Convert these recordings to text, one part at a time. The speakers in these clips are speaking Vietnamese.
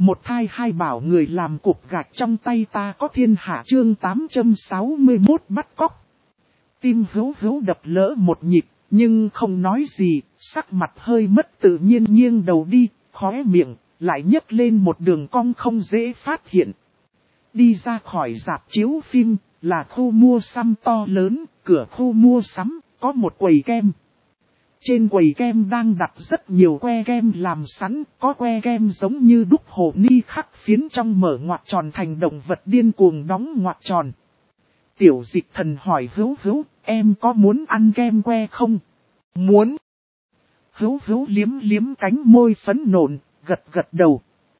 Một thai hai bảo người làm cục gạch trong tay ta có thiên hạ chương 861 bắt cóc. Tim Hữu Hữu đập lỡ một nhịp, nhưng không nói gì, sắc mặt hơi mất tự nhiên nghiêng đầu đi, khóe miệng, lại nhấc lên một đường cong không dễ phát hiện. Đi ra khỏi rạp chiếu phim, là khu mua sắm to lớn, cửa khu mua sắm, có một quầy kem. Trên quầy kem đang đặt rất nhiều que kem làm sẵn, có que kem giống như đúc hồ ni khắc phiến trong mở ngoặc tròn thành động vật điên cuồng đóng ngoặc tròn. Tiểu Dịch Thần hỏi Hữu Hữu, em có muốn ăn kem que không? Muốn. Hữu Hữu liếm liếm cánh môi phấn nộn, gật gật đầu.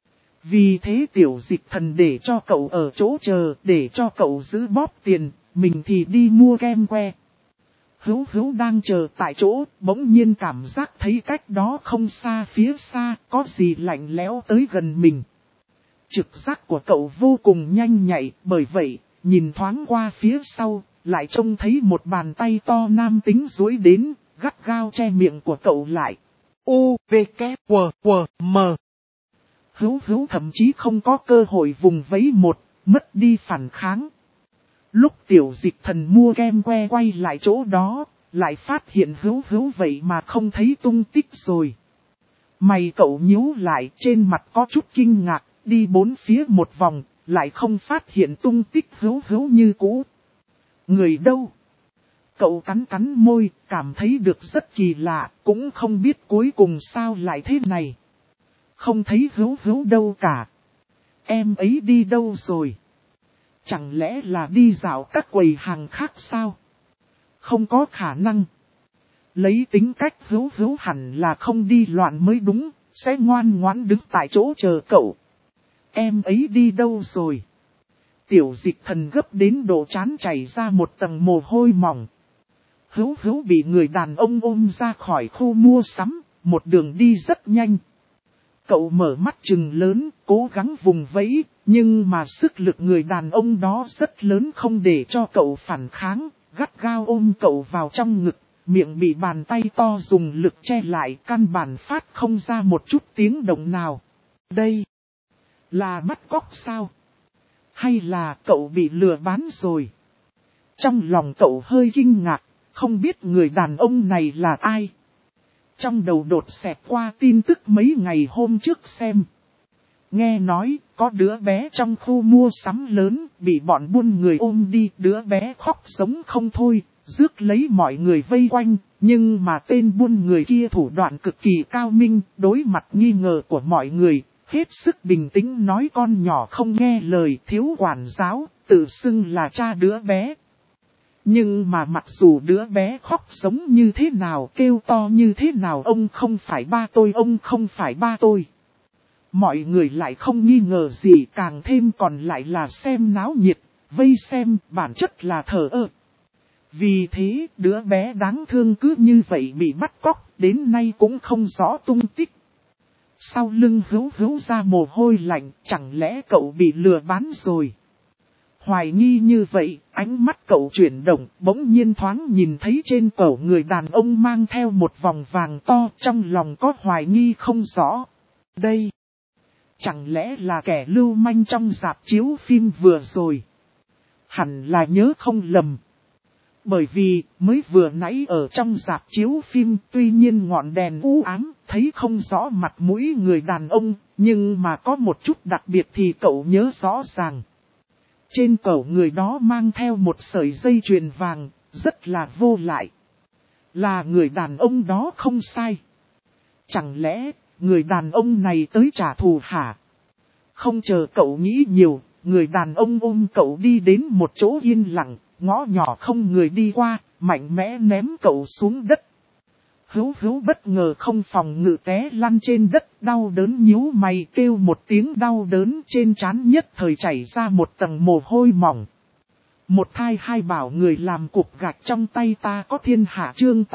Vì thế Tiểu Dịch Thần để cho cậu ở chỗ chờ, để cho cậu giữ bóp tiền, mình thì đi mua kem que. Hữu Hữu đang chờ tại chỗ, bỗng nhiên cảm giác thấy cách đó không xa phía xa, có gì lạnh lẽo tới gần mình. Trực giác của cậu vô cùng nhanh nhạy, bởi vậy, nhìn thoáng qua phía sau, lại trông thấy một bàn tay to nam tính duỗi đến, gắt gao che miệng của cậu lại. U, V, K, W, W, M. Hữu Hữu thậm chí không có cơ hội vùng vẫy mất đi phản kháng. Lúc Tiểu Dịch Thần mua kem que quay lại chỗ đó, lại phát hiện Hữu Hữu vậy mà không thấy tung tích rồi. Mày cậu nhíu lại, trên mặt có chút kinh ngạc, đi bốn phía một vòng, lại không phát hiện tung tích Hữu Hữu như cũ. Người đâu? Cậu cắn cắn môi, cảm thấy được rất kỳ lạ, cũng không biết cuối cùng sao lại thế này. Không thấy Hữu Hữu đâu cả. Em ấy đi đâu rồi? Chẳng lẽ là đi dạo các quầy hàng khác sao? Không có khả năng. Lấy tính cách Hữu Hữu hẳn là không đi loạn mới đúng, sẽ ngoan ngoãn đứng tại chỗ chờ cậu. Em ấy đi đâu rồi? Tiểu Dịch Thần gấp đến độ trán chảy ra một tầng mồ hôi mỏng. Hữu Hữu bị người đàn ông ôm ra khỏi khu mua sắm, một đường đi rất nhanh. Cậu mở mắt trừng lớn, cố gắng vùng vẫy, nhưng mà sức lực người đàn ông đó rất lớn không để cho cậu phản kháng, gắt gao ôm cậu vào trong ngực, miệng bị bàn tay to dùng lực che lại, căn bản phát không ra một chút tiếng động nào. Đây là bắt cóc sao? Hay là cậu bị lừa bán rồi? Trong lòng cậu hơi kinh ngạc, không biết người đàn ông này là ai. Trong đầu đột xẹt qua tin tức mấy ngày hôm trước xem. Nghe nói, có đứa bé trong khu mua sắm lớn, bị bọn buôn người ôm đi, đứa bé khóc sống không thôi, rước lấy mọi người vây quanh, nhưng mà tên buôn người kia thủ đoạn cực kỳ cao minh, đối mặt nghi ngờ của mọi người, hết sức bình tĩnh nói con nhỏ không nghe lời, thiếu quản giáo, tự xưng là cha đứa bé. Nhưng mà mặc dù đứa bé khóc sống như thế nào, kêu to như thế nào, ông không phải ba tôi, ông không phải ba tôi. Mọi người lại không nghi ngờ gì, càng thêm còn lại là xem náo nhiệt, vây xem, bản chất là thờ ơ. Vì thế, đứa bé đáng thương cứ như vậy bị bắt cóc, đến nay cũng không rõ tung tích. Sau lưng Hữu Hữu ra mồ hôi lạnh, chẳng lẽ cậu bị lừa bán rồi? Hoài nghi như vậy, ánh mắt cậu chuyển động, bỗng nhiên thoáng nhìn thấy trên cổ người đàn ông mang theo một vòng vàng to, trong lòng có hoài nghi không rõ. Đây, chẳng lẽ là kẻ lưu manh trong rạp chiếu phim vừa rồi? Hẳn là nhớ không lầm. Bởi vì, mới vừa nãy ở trong rạp chiếu phim, tuy nhiên ngọn đèn u ám, thấy không rõ mặt mũi người đàn ông, nhưng mà có một chút đặc biệt thì cậu nhớ rõ ràng. Trên cổ người đó mang theo một sợi dây chuyền vàng, rất là vô lại. Là người đàn ông đó không sai. Chẳng lẽ, người đàn ông này tới trả thù hả? Không chờ cậu nghĩ nhiều, người đàn ông ôm cậu đi đến một chỗ yên lặng, ngõ nhỏ không người đi qua, mạnh mẽ ném cậu xuống đất. Hữu Hữu bất ngờ không phòng ngự té lăn trên đất, đau đớn nhíu mày kêu một tiếng đau đớn, trên trán nhất thời chảy ra một tầng mồ hôi mỏng. Một thai hai bảo người làm cục gạch trong tay ta có thiên hạ chương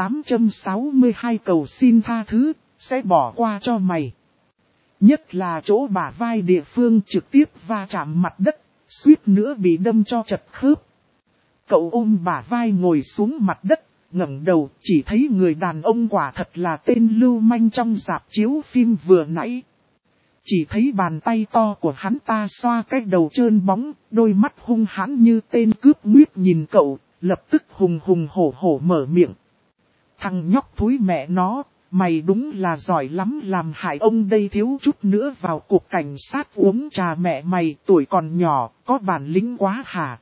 862 cầu xin tha thứ, sẽ bỏ qua cho mày. Nhất là chỗ bả vai địa phương trực tiếp va chạm mặt đất, suýt nữa bị đâm cho chật khớp. Cậu ôm bả vai ngồi xuống mặt đất, ngẩng đầu chỉ thấy người đàn ông quả thật là tên lưu manh trong rạp chiếu phim vừa nãy. chỉ thấy bàn tay to của hắn ta xoa cái đầu trơn bóng, đôi mắt hung hãn như tên cướp nguyết nhìn cậu, lập tức hùng hùng hổ hổ mở miệng. Thằng nhóc thúi mẹ nó, mày đúng là giỏi lắm, làm hại ông đây thiếu chút nữa vào cục cảnh sát uống trà mẹ mày, tuổi còn nhỏ, có bản lĩnh quá hả?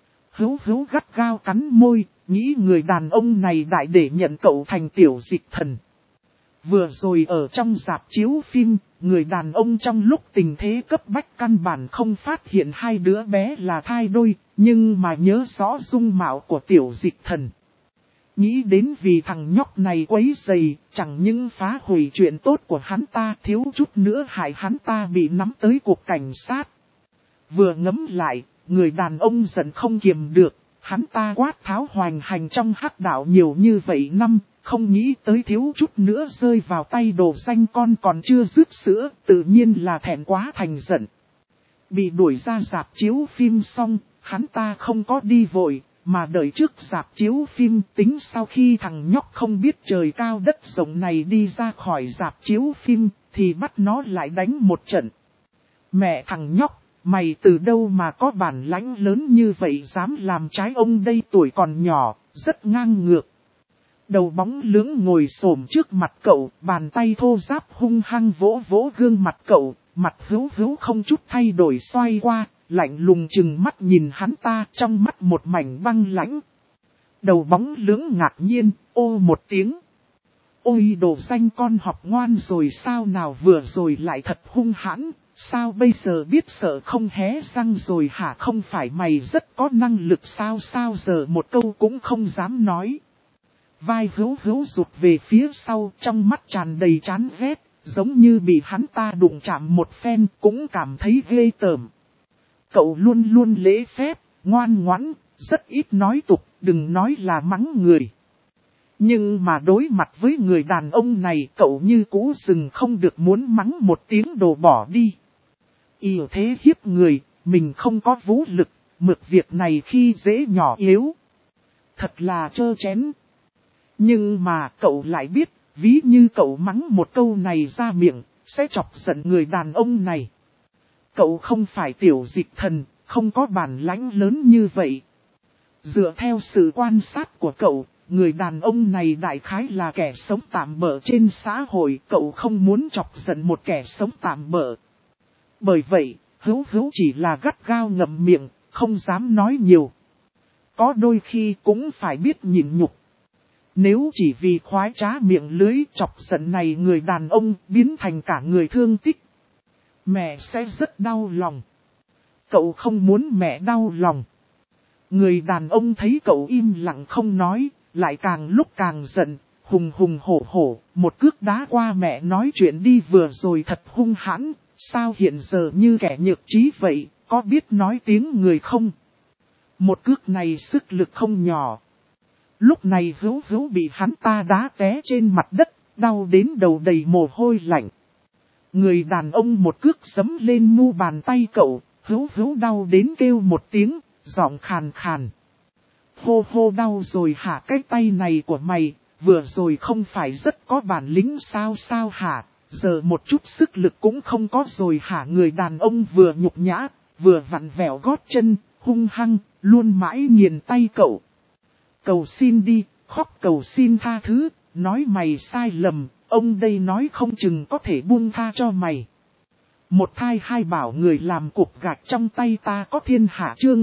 Hữu gắt gao cắn môi, nghĩ người đàn ông này đại để nhận cậu thành tiểu dịch thần. Vừa rồi ở trong rạp chiếu phim, người đàn ông trong lúc tình thế cấp bách căn bản không phát hiện hai đứa bé là thai đôi, nhưng mà nhớ rõ dung mạo của tiểu dịch thần. Nghĩ đến vì thằng nhóc này quấy rầy, chẳng những phá hủy chuyện tốt của hắn ta, thiếu chút nữa hại hắn ta bị nắm tới cục cảnh sát. Vừa ngẫm lại, người đàn ông giận không kiềm được, hắn ta quát tháo hoành hành trong hắc đạo nhiều như vậy năm, không nghĩ tới thiếu chút nữa rơi vào tay đồ danh con còn chưa dứt sữa, tự nhiên là thẹn quá thành giận. Bị đuổi ra rạp chiếu phim xong, hắn ta không có đi vội, mà đợi trước rạp chiếu phim, tính sau khi thằng nhóc không biết trời cao đất rộng này đi ra khỏi rạp chiếu phim, thì bắt nó lại đánh một trận. Mẹ thằng nhóc, mày từ đâu mà có bản lãnh lớn như vậy dám làm trái ông đây, tuổi còn nhỏ, rất ngang ngược. Đầu bóng lưỡng ngồi xổm trước mặt cậu, bàn tay thô ráp hung hăng vỗ vỗ gương mặt cậu, mặt hữu không chút thay đổi xoay qua, lạnh lùng chừng mắt nhìn hắn ta, trong mắt một mảnh băng lãnh. Đầu bóng lưỡng ngạc nhiên, ô một tiếng. Ôi đồ danh con học ngoan rồi sao nào, vừa rồi lại thật hung hãn, sao bây giờ biết sợ không hé răng rồi hả? Không phải mày rất có năng lực sao giờ một câu cũng không dám nói. Vai hữu rụt về phía sau, trong mắt tràn đầy chán ghét, giống như bị hắn ta đụng chạm một phen, cũng cảm thấy ghê tởm. Cậu luôn luôn lễ phép, ngoan ngoãn, rất ít nói tục, đừng nói là mắng người. Nhưng mà đối mặt với người đàn ông này, cậu như cũ rừng không được muốn mắng một tiếng đồ bỏ đi. Yêu thế hiếp người, mình không có vũ lực, mực việc này khi dễ nhỏ yếu. Thật là trơ chén. Nhưng mà cậu lại biết, ví như cậu mắng một câu này ra miệng, sẽ chọc giận người đàn ông này. Cậu không phải tiểu dịch thần, không có bản lãnh lớn như vậy. Dựa theo sự quan sát của cậu, người đàn ông này đại khái là kẻ sống tạm bợ trên xã hội, cậu không muốn chọc giận một kẻ sống tạm bợ. Bởi vậy, hữu chỉ là gắt gao ngậm miệng, không dám nói nhiều. Có đôi khi cũng phải biết nhịn nhục. Nếu chỉ vì khoái trá miệng lưới chọc giận này người đàn ông biến thành cả người thương tích, mẹ sẽ rất đau lòng. Cậu không muốn mẹ đau lòng. Người đàn ông thấy cậu im lặng không nói, lại càng lúc càng giận, hùng hổ, một cước đá qua mẹ nói chuyện đi vừa rồi thật hung hãn, sao hiện giờ như kẻ nhược trí vậy, có biết nói tiếng người không? Một cước này sức lực không nhỏ. Lúc này hữu bị hắn ta đá té trên mặt đất, đau đến đầu đầy mồ hôi lạnh. Người đàn ông một cước giẫm lên mu bàn tay cậu, hữu đau đến kêu một tiếng, giọng khàn khàn. Hô đau rồi hả? Cái tay này của mày, vừa rồi không phải rất có bản lĩnh sao hả? Giờ một chút sức lực cũng không có rồi hả? Người đàn ông vừa nhục nhã, vừa vặn vẹo gót chân, hung hăng, luôn mãi nghiền tay cậu. Cầu xin đi, khóc cầu xin tha thứ, nói mày sai lầm, ông đây nói không chừng có thể buông tha cho mày. Một thai hai bảo người làm cục gạch trong tay ta có thiên hạ, chương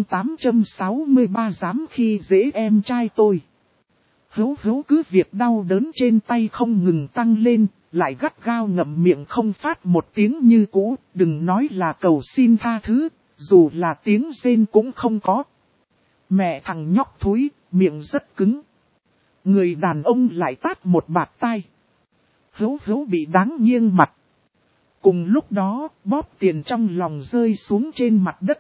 863 dám khi dễ em trai tôi. Hữu cứ việc đau đớn trên tay không ngừng tăng lên, lại gắt gao ngậm miệng không phát một tiếng như cũ, đừng nói là cầu xin tha thứ, dù là tiếng rên cũng không có. Mẹ thằng nhóc thúi, miệng rất cứng. Người đàn ông lại tát một bạt tai. Hữu bị đáng nghiêng mặt. Cùng lúc đó, bóp tiền trong lòng rơi xuống trên mặt đất.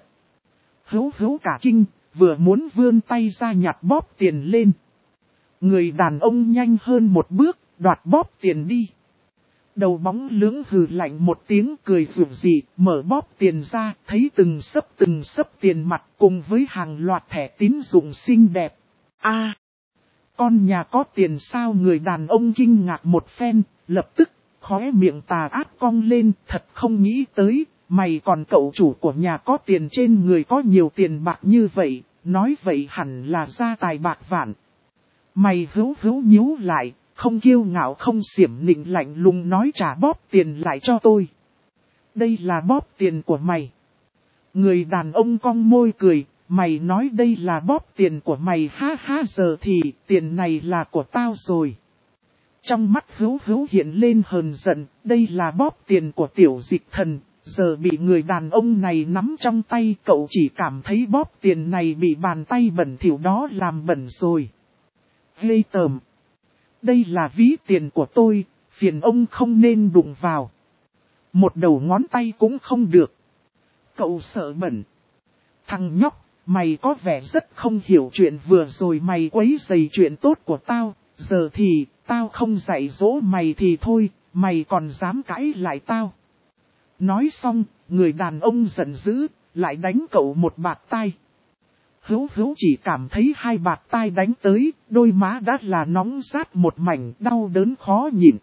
Hữu cả kinh, vừa muốn vươn tay ra nhặt bóp tiền lên. Người đàn ông nhanh hơn một bước, đoạt bóp tiền đi. Đầu bóng lưỡng hừ lạnh một tiếng cười rủi dị, mở bóp tiền ra, thấy từng sấp tiền mặt cùng với hàng loạt thẻ tín dụng xinh đẹp. Con nhà có tiền sao? Người đàn ông kinh ngạc một phen, lập tức khóe miệng tà ác cong lên, thật không nghĩ tới, mày còn cậu chủ của nhà có tiền trên người có nhiều tiền bạc như vậy, nói vậy hẳn là gia tài bạc vạn. Mày hữu nhíu lại, không kiêu ngạo không xiểm nịnh lạnh lùng nói trả bóp tiền lại cho tôi. Đây là bóp tiền của mày. Người đàn ông cong môi cười, mày nói đây là bóp tiền của mày ha ha, giờ thì tiền này là của tao rồi. Trong mắt hữu hiện lên hờn giận, đây là bóp tiền của Tiểu Dịch Thần, giờ bị người đàn ông này nắm trong tay, cậu chỉ cảm thấy bóp tiền này bị bàn tay bẩn thỉu đó làm bẩn rồi. Ghê tởm. Đây là ví tiền của tôi, phiền ông không nên đụng vào. Một đầu ngón tay cũng không được. Cậu sợ bẩn. Thằng nhóc, mày có vẻ rất không hiểu chuyện, vừa rồi mày quấy rầy chuyện tốt của tao, giờ thì tao không dạy dỗ mày thì thôi, mày còn dám cãi lại tao. Nói xong, người đàn ông giận dữ, lại đánh cậu một bạt tai. Hữu chỉ cảm thấy hai bạt tai đánh tới, đôi má đã là nóng rát một mảnh, đau đớn khó nhịn.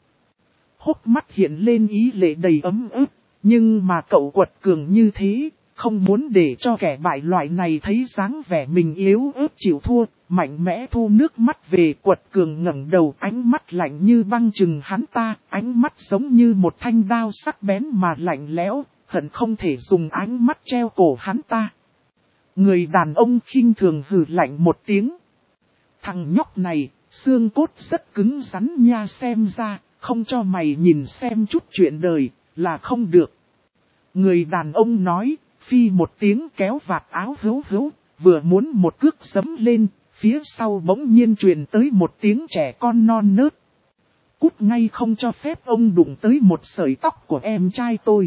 Hốc mắt hiện lên ý lệ đầy ấm ức, nhưng mà cậu quật cường như thế, không muốn để cho kẻ bại loại này thấy dáng vẻ mình yếu ớt chịu thua, mạnh mẽ thu nước mắt về. Quật cường ngẩng đầu, ánh mắt lạnh như băng chừng hắn ta, ánh mắt giống như một thanh đao sắc bén mà lạnh lẽo, hận không thể dùng ánh mắt treo cổ hắn ta. Người đàn ông khinh thường hừ lạnh một tiếng. Thằng nhóc này, xương cốt rất cứng rắn nha, xem ra, không cho mày nhìn xem chút chuyện đời, là không được. Người đàn ông nói, phi một tiếng kéo vạt áo hữu, vừa muốn một cước giẫm lên, phía sau bỗng nhiên truyền tới một tiếng trẻ con non nớt. Cút ngay, không cho phép ông đụng tới một sợi tóc của em trai tôi.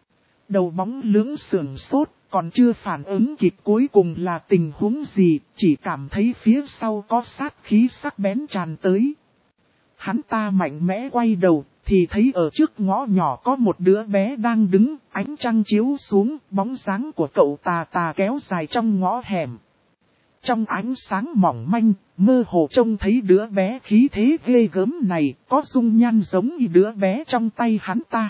Đầu bóng lưỡng sườn sốt, còn chưa phản ứng kịp cuối cùng là tình huống gì, chỉ cảm thấy phía sau có sát khí sắc bén tràn tới. Hắn ta mạnh mẽ quay đầu, thì thấy ở trước ngõ nhỏ có một đứa bé đang đứng, ánh trăng chiếu xuống, bóng dáng của cậu tà kéo dài trong ngõ hẻm. Trong ánh sáng mỏng manh, mơ hồ trông thấy đứa bé khí thế ghê gớm này, có dung nhan giống như đứa bé trong tay hắn ta.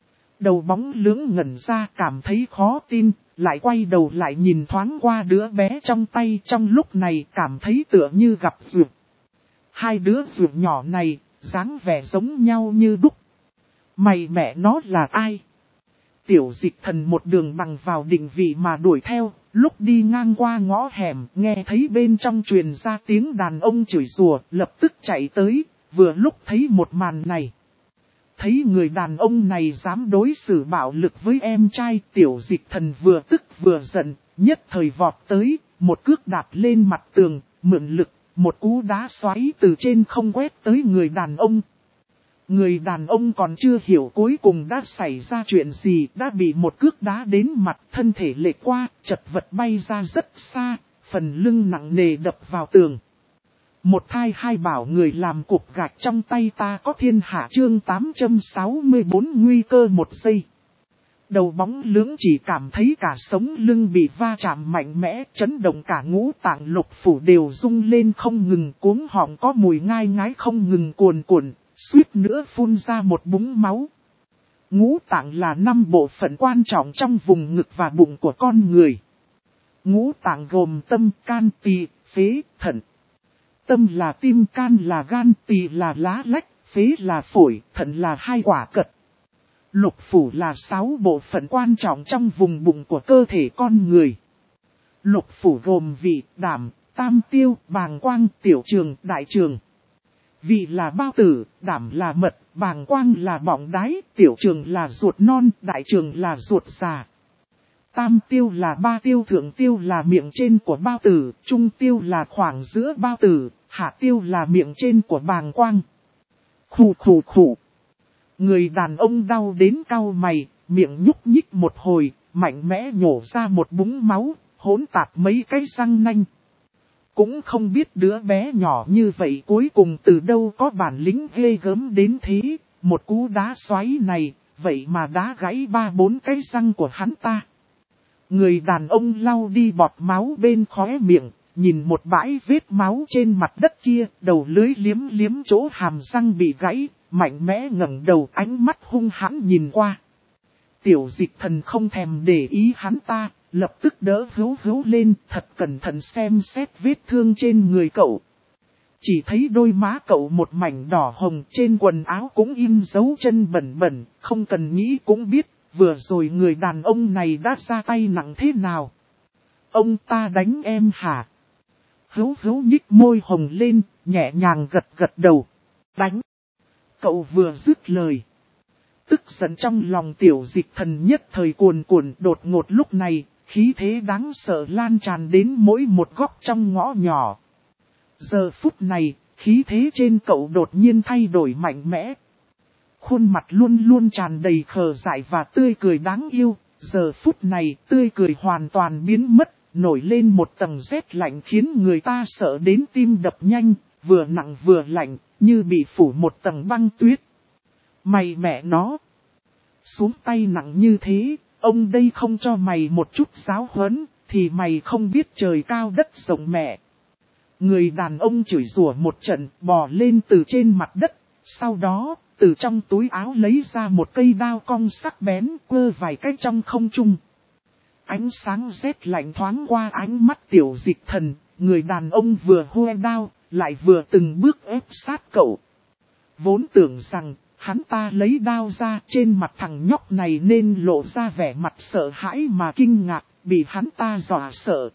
Đầu bóng lưỡng ngẩn ra, cảm thấy khó tin, lại quay đầu lại nhìn thoáng qua đứa bé trong tay, trong lúc này cảm thấy tựa như gặp duyệt. Hai đứa duyệt nhỏ này, dáng vẻ giống nhau như đúc. Mày mẹ nó là ai? Tiểu Dịch Thần một đường bằng vào định vị mà đuổi theo, lúc đi ngang qua ngõ hẻm, nghe thấy bên trong truyền ra tiếng đàn ông chửi rủa, lập tức chạy tới, vừa lúc thấy một màn này. Thấy người đàn ông này dám đối xử bạo lực với em trai, Tiểu Dịch Thần vừa tức vừa giận, nhất thời vọt tới, một cước đạp lên mặt tường, mượn lực, một cú đá xoáy từ trên không quét tới người đàn ông. Người đàn ông còn chưa hiểu cuối cùng đã xảy ra chuyện gì, đã bị một cước đá đến mặt, thân thể lệch qua, chật vật bay ra rất xa, phần lưng nặng nề đập vào tường. Một thai hai bảo người làm cục gạch trong tay ta có thiên hạ, chương 864 nguy cơ một giây. Đầu bóng lưỡng chỉ cảm thấy cả sống lưng bị va chạm mạnh mẽ, chấn động cả ngũ tạng lục phủ đều rung lên không ngừng, cuống họng có mùi ngai ngái không ngừng cuồn cuộn, suýt nữa phun ra một búng máu. Ngũ tạng là 5 bộ phận quan trọng trong vùng ngực và bụng của con người. Ngũ tạng gồm tâm, can, tỳ, phế, thận. Tâm là tim, can là gan, tỳ là lá lách, phế là phổi, thận là 2 quả cật. Lục phủ là 6 bộ phận quan trọng trong vùng bụng của cơ thể con người. Lục phủ gồm vị, đảm, tam tiêu, bàng quang, tiểu trường, đại trường. Vị là bao tử, đảm là mật, bàng quang là bọng đái, tiểu trường là ruột non, đại trường là ruột già. Tam tiêu là 3 tiêu, thượng tiêu là miệng trên của bao tử, trung tiêu là khoảng giữa bao tử, hạ tiêu là miệng trên của bàng quang. Khủ. Người đàn ông đau đến cau mày, miệng nhúc nhích một hồi, mạnh mẽ nhổ ra một búng máu, hỗn tạp mấy cái răng nanh. Cũng không biết đứa bé nhỏ như vậy cuối cùng từ đâu có bản lĩnh ghê gớm đến thế, một cú đá xoáy này, vậy mà đá gãy 3-4 cái răng của hắn ta. Người đàn ông lau đi bọt máu bên khóe miệng, nhìn một bãi vết máu trên mặt đất kia, đầu lưỡi liếm chỗ hàm răng bị gãy, mạnh mẽ ngẩng đầu, ánh mắt hung hãn nhìn qua. Tiểu Dịch Thần không thèm để ý hắn ta, lập tức đỡ Hữu Hữu lên, thật cẩn thận xem xét vết thương trên người cậu. Chỉ thấy đôi má cậu một mảnh đỏ hồng, trên quần áo cũng in dấu chân bẩn bẩn, không cần nghĩ cũng biết, vừa rồi người đàn ông này đã ra tay nặng thế nào. Ông ta đánh em hả? Hữu Hữu nhích môi hồng lên, nhẹ nhàng gật gật đầu. Đánh! Cậu vừa dứt lời. Tức giận trong lòng Tiểu Dịch Thần nhất thời cuồn cuộn, đột ngột lúc này, khí thế đáng sợ lan tràn đến mỗi một góc trong ngõ nhỏ. Giờ phút này, khí thế trên cậu đột nhiên thay đổi mạnh mẽ. Khuôn mặt luôn luôn tràn đầy khờ dại và tươi cười đáng yêu, giờ phút này tươi cười hoàn toàn biến mất, nổi lên một tầng rét lạnh khiến người ta sợ đến tim đập nhanh, vừa nặng vừa lạnh, như bị phủ một tầng băng tuyết. Mày mẹ nó! Xuống tay nặng như thế, ông đây không cho mày một chút giáo huấn, thì mày không biết trời cao đất rộng mẹ. Người đàn ông chửi rủa một trận, bò lên từ trên mặt đất, sau đó, từ trong túi áo lấy ra một cây đao cong sắc bén, quơ vài cái trong không trung. Ánh sáng rét lạnh thoáng qua ánh mắt Tiểu Dịch Thần, người đàn ông vừa hô đao, lại vừa từng bước ép sát cậu. Vốn tưởng rằng, hắn ta lấy đao ra, trên mặt thằng nhóc này nên lộ ra vẻ mặt sợ hãi mà kinh ngạc, bị hắn ta dọa sợ.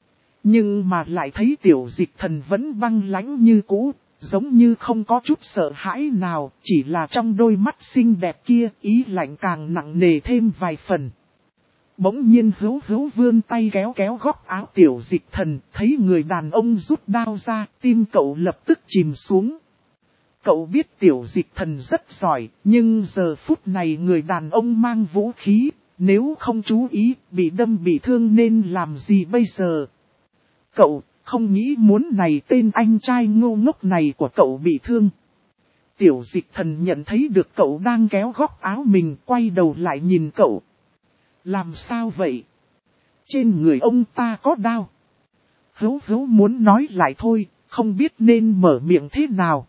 Nhưng mà lại thấy Tiểu Dịch Thần vẫn băng lãnh như cũ, giống như không có chút sợ hãi nào, chỉ là trong đôi mắt xinh đẹp kia, ý lạnh càng nặng nề thêm vài phần. Bỗng nhiên Hữu Hữu vươn tay kéo kéo góc áo Tiểu Dịch Thần, thấy người đàn ông rút đao ra, tim cậu lập tức chìm xuống. Cậu biết Tiểu Dịch Thần rất giỏi, nhưng giờ phút này người đàn ông mang vũ khí, nếu không chú ý, bị đâm bị thương nên làm gì bây giờ? Cậu không nghĩ muốn này tên anh trai ngu ngốc này của cậu bị thương. Tiểu Dịch Thần nhận thấy được cậu đang kéo góc áo mình, quay đầu lại nhìn cậu. Làm sao vậy? Trên người ông ta có đao. Hữu Hữu muốn nói lại thôi, không biết nên mở miệng thế nào.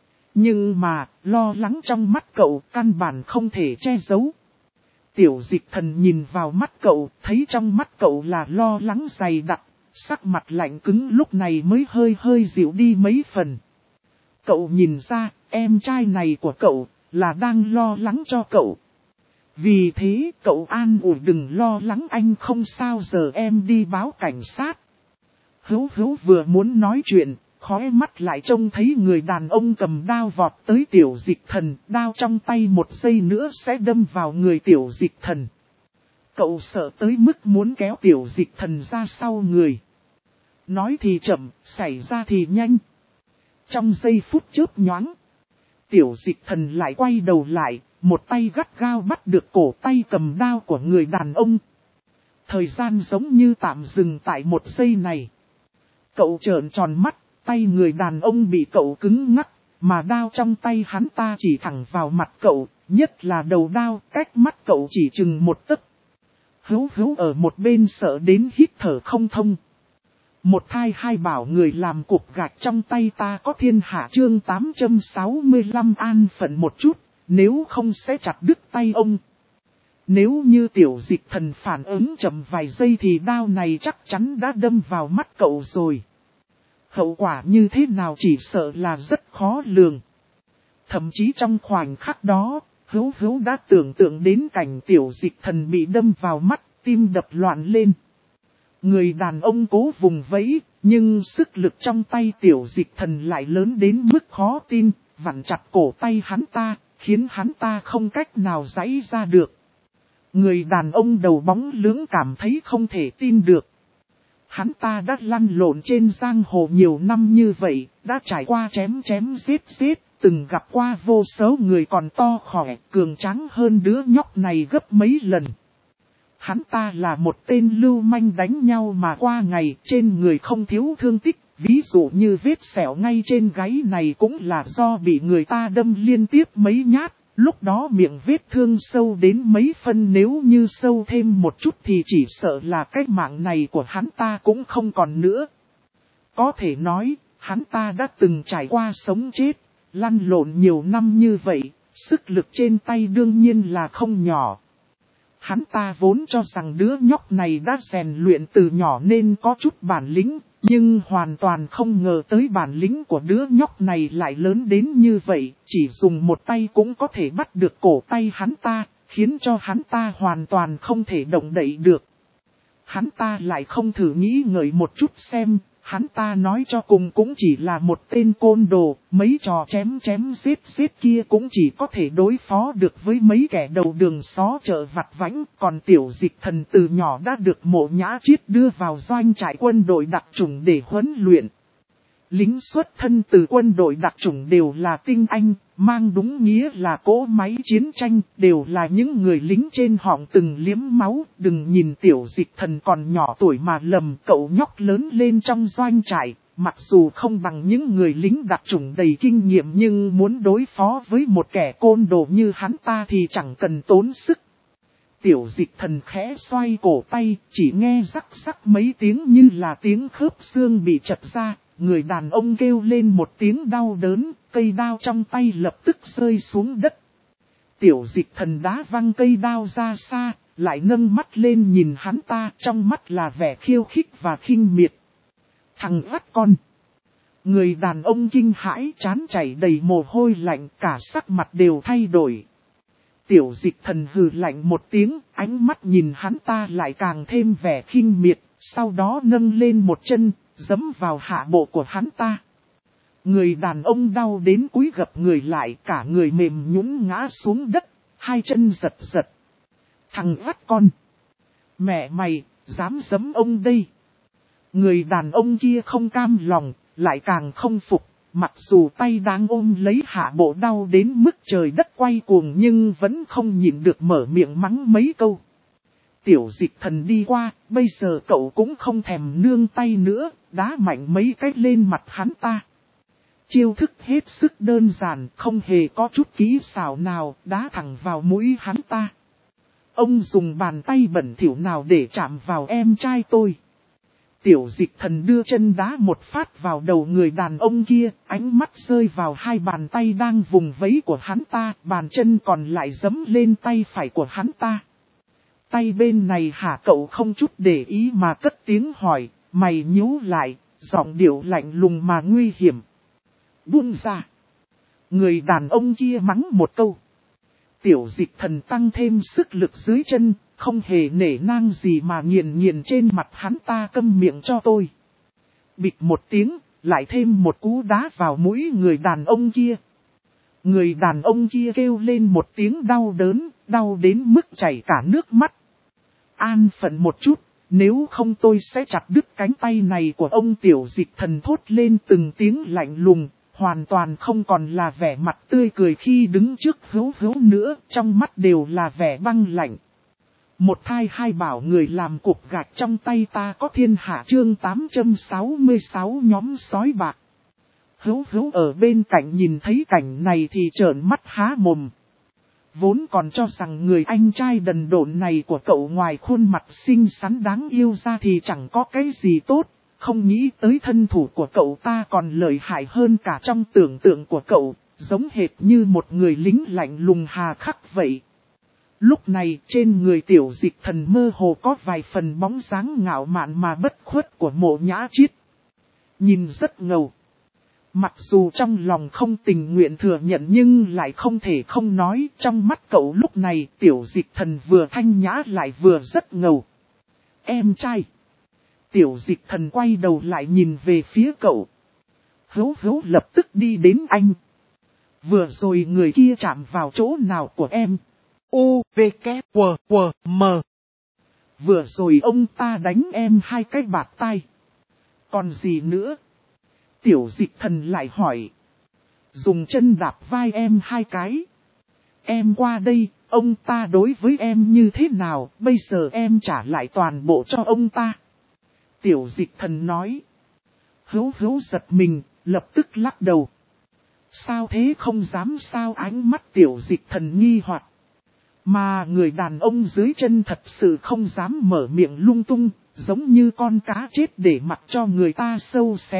Nhưng mà, lo lắng trong mắt cậu căn bản không thể che giấu. Tiểu Dịch Thần nhìn vào mắt cậu, thấy trong mắt cậu là lo lắng dày đặc, sắc mặt lạnh cứng lúc này mới hơi dịu đi mấy phần. Cậu nhìn ra, em trai này của cậu, là đang lo lắng cho cậu. Vì thế cậu an ủi đừng lo lắng anh không sao giờ em đi báo cảnh sát. Hữu Hữu vừa muốn nói chuyện, khóe mắt lại trông thấy người đàn ông cầm đao vọt tới Tiểu Dịch Thần, đao trong tay một giây nữa sẽ đâm vào người Tiểu Dịch Thần. Cậu sợ tới mức muốn kéo Tiểu Dịch Thần ra sau người. Nói thì chậm, xảy ra thì nhanh. Trong giây phút chớp nhoáng, Tiểu Dịch Thần lại quay đầu lại, một tay gắt gao bắt được cổ tay cầm đao của người đàn ông. Thời gian giống như tạm dừng tại một giây này. Cậu trợn tròn mắt, tay người đàn ông bị cậu cứng ngắc, mà đao trong tay hắn ta chỉ thẳng vào mặt cậu, nhất là đầu đao, cách mắt cậu chỉ chừng một tấc. Hữu Hữu ở một bên sợ đến hít thở không thông. Một thai hai bảo người làm cục gạch trong tay ta có thiên hạ chương 865 an phận một chút, nếu không sẽ chặt đứt tay ông. Nếu như Tiểu Dịch Thần phản ứng chậm vài giây thì đao này chắc chắn đã đâm vào mắt cậu rồi. Hậu quả như thế nào chỉ sợ là rất khó lường. Thậm chí trong khoảnh khắc đó, Hữu Hữu đã tưởng tượng đến cảnh Tiểu Dịch Thần bị đâm vào mắt, tim đập loạn lên. Người đàn ông cố vùng vẫy, nhưng sức lực trong tay Tiểu Dịch Thần lại lớn đến mức khó tin, vặn chặt cổ tay hắn ta, khiến hắn ta không cách nào giãy ra được. Người đàn ông đầu bóng lưỡng cảm thấy không thể tin được. Hắn ta đã lăn lộn trên giang hồ nhiều năm như vậy, đã trải qua chém giết, từng gặp qua vô số người còn to khỏe, cường tráng hơn đứa nhóc này gấp mấy lần. Hắn ta là một tên lưu manh đánh nhau mà qua ngày, trên người không thiếu thương tích, ví dụ như vết sẹo ngay trên gáy này cũng là do bị người ta đâm liên tiếp mấy nhát, lúc đó miệng vết thương sâu đến mấy phân, nếu như sâu thêm một chút thì chỉ sợ là cái mạng này của hắn ta cũng không còn nữa. Có thể nói, hắn ta đã từng trải qua sống chết, lăn lộn nhiều năm như vậy, sức lực trên tay đương nhiên là không nhỏ. Hắn ta vốn cho rằng đứa nhóc này đã rèn luyện từ nhỏ nên có chút bản lĩnh, nhưng hoàn toàn không ngờ tới bản lĩnh của đứa nhóc này lại lớn đến như vậy, chỉ dùng một tay cũng có thể bắt được cổ tay hắn ta, khiến cho hắn ta hoàn toàn không thể động đậy được. Hắn ta lại không thử nghĩ ngợi một chút xem, hắn ta nói cho cùng cũng chỉ là một tên côn đồ, mấy trò chém giết kia cũng chỉ có thể đối phó được với mấy kẻ đầu đường xó chợ vặt vãnh, còn Tiểu Dịch Thần từ nhỏ đã được Mộ Nhã Triết đưa vào doanh trại quân đội đặc chủng để huấn luyện. Lính xuất thân từ quân đội đặc chủng đều là tinh anh, mang đúng nghĩa là cỗ máy chiến tranh, đều là những người lính trên họng từng liếm máu. Đừng nhìn Tiểu Dịch Thần còn nhỏ tuổi mà lầm, cậu nhóc lớn lên trong doanh trại, mặc dù không bằng những người lính đặc chủng đầy kinh nghiệm nhưng muốn đối phó với một kẻ côn đồ như hắn ta thì chẳng cần tốn sức. Tiểu Dịch Thần khẽ xoay cổ tay, chỉ nghe rắc rắc mấy tiếng như là tiếng khớp xương bị chật ra. Người đàn ông kêu lên một tiếng đau đớn, cây đao trong tay lập tức rơi xuống đất. Tiểu Dịch Thần đá văng cây đao ra xa, lại nâng mắt lên nhìn hắn ta, trong mắt là vẻ khiêu khích và khinh miệt. Thằng vắt con! Người đàn ông kinh hãi, trán chảy đầy mồ hôi lạnh, cả sắc mặt đều thay đổi. Tiểu Dịch Thần hừ lạnh một tiếng, ánh mắt nhìn hắn ta lại càng thêm vẻ khinh miệt, sau đó nâng lên một chân, giẫm vào hạ bộ của hắn ta. Người đàn ông đau đến cúi gập người lại, cả người mềm nhũn ngã xuống đất, hai chân giật giật. Thằng vắt con! Mẹ mày, dám giẫm ông đây! Người đàn ông kia không cam lòng, lại càng không phục, mặc dù tay đang ôm lấy hạ bộ đau đến mức trời đất quay cuồng nhưng vẫn không nhịn được mở miệng mắng mấy câu. Tiểu Dịch Thần đi qua, bây giờ cậu cũng không thèm nương tay nữa, đá mạnh mấy cái lên mặt hắn ta. Chiêu thức hết sức đơn giản, không hề có chút kỹ xảo nào, đá thẳng vào mũi hắn ta. Ông dùng bàn tay bẩn thỉu nào để chạm vào em trai tôi? Tiểu Dịch Thần đưa chân đá một phát vào đầu người đàn ông kia, ánh mắt rơi vào hai bàn tay đang vùng vẫy của hắn ta, bàn chân còn lại giẫm lên tay phải của hắn ta. Tay bên này hả? Cậu không chút để ý mà cất tiếng hỏi, mày nhíu lại, giọng điệu lạnh lùng mà nguy hiểm. Buông ra. Người đàn ông kia mắng một câu. Tiểu Dịch Thần tăng thêm sức lực dưới chân, không hề nể nang gì mà nghiền trên mặt hắn ta, câm miệng cho tôi. Bịch một tiếng, lại thêm một cú đá vào mũi người đàn ông kia. Người đàn ông kia kêu lên một tiếng đau đớn, đau đến mức chảy cả nước mắt. An phận một chút, nếu không tôi sẽ chặt đứt cánh tay này của ông. Tiểu Dịch Thần thốt lên từng tiếng lạnh lùng, hoàn toàn không còn là vẻ mặt tươi cười khi đứng trước Hữu Hữu nữa, trong mắt đều là vẻ băng lạnh. Một thai hai bảo người làm cục gạch trong tay ta có thiên hạ. Chương 866 nhóm sói bạc. Hữu Hữu ở bên cạnh nhìn thấy cảnh này thì trợn mắt há mồm. Vốn còn cho rằng người anh trai đần độn này của cậu ngoài khuôn mặt xinh xắn đáng yêu ra thì chẳng có cái gì tốt, không nghĩ tới thân thủ của cậu ta còn lợi hại hơn cả trong tưởng tượng của cậu, giống hệt như một người lính lạnh lùng hà khắc vậy. Lúc này trên người Tiểu Dịch Thần mơ hồ có vài phần bóng dáng ngạo mạn mà bất khuất của Mộ Nhã Triết. Nhìn rất ngầu. Mặc dù trong lòng không tình nguyện thừa nhận nhưng lại không thể không nói, trong mắt cậu lúc này Tiểu Dịch Thần vừa thanh nhã lại vừa rất ngầu. Em trai. Tiểu Dịch Thần quay đầu lại nhìn về phía cậu. Hữu Hữu lập tức đi đến anh. Vừa rồi người kia chạm vào chỗ nào của em? U, V, K, W, W, M. Vừa rồi ông ta đánh em hai cái bạt tai. Còn gì nữa? Tiểu Dịch Thần lại hỏi. Dùng chân đạp vai em hai cái. Em qua đây, ông ta đối với em như thế nào, bây giờ em trả lại toàn bộ cho ông ta. Tiểu Dịch Thần nói. Hữu Hữu giật mình, lập tức lắc đầu. Sao thế, không dám sao? Ánh mắt Tiểu Dịch Thần nghi hoặc. Mà người đàn ông dưới chân thật sự không dám mở miệng lung tung, giống như con cá chết để mặc cho người ta sâu xé.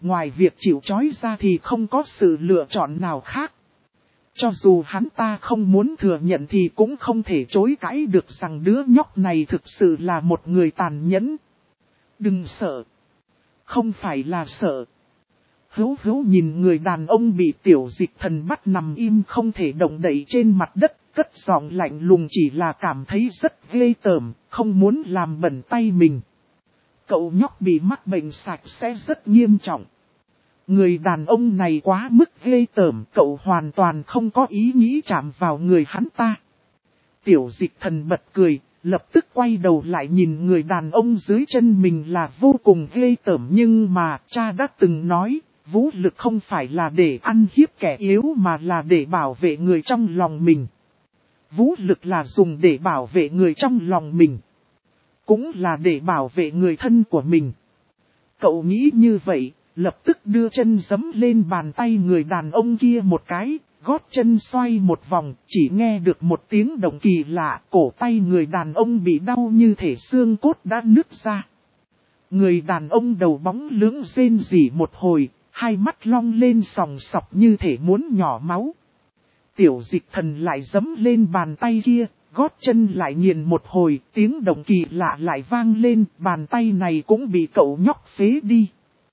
ngoài việc chịu trói ra thì không có sự lựa chọn nào khác. Cho dù hắn ta không muốn thừa nhận thì cũng không thể chối cãi được rằng đứa nhóc này thực sự là một người tàn nhẫn. Đừng sợ. Không phải là sợ. Hữu Hữu nhìn người đàn ông bị Tiểu Dịch Thần bắt nằm im không thể động đậy trên mặt đất, cất giọng lạnh lùng, chỉ là cảm thấy rất ghê tởm, không muốn làm bẩn tay mình. Cậu nhóc bị mắc bệnh sạch sẽ rất nghiêm trọng. Người đàn ông này quá mức ghê tởm, cậu hoàn toàn không có ý nghĩ chạm vào người hắn ta. Tiểu Dịch Thần bật cười, lập tức quay đầu lại nhìn người đàn ông dưới chân mình là vô cùng ghê tởm, nhưng mà cha đã từng nói, vũ lực không phải là để ăn hiếp kẻ yếu mà là để bảo vệ người trong lòng mình. Vũ lực là dùng để bảo vệ người trong lòng mình. Cũng là để bảo vệ người thân của mình. Cậu nghĩ như vậy, lập tức đưa chân giẫm lên bàn tay người đàn ông kia một cái, gót chân xoay một vòng, chỉ nghe được một tiếng động kỳ lạ, cổ tay người đàn ông bị đau như thể xương cốt đã nứt ra. Người đàn ông đầu bóng lưỡng rên rỉ một hồi, hai mắt long lên sòng sọc như thể muốn nhỏ máu. Tiểu Dịch Thần lại giẫm lên bàn tay kia, gót chân lại nghiền một hồi, tiếng động kỳ lạ lại vang lên, bàn tay này cũng bị cậu nhóc phế đi.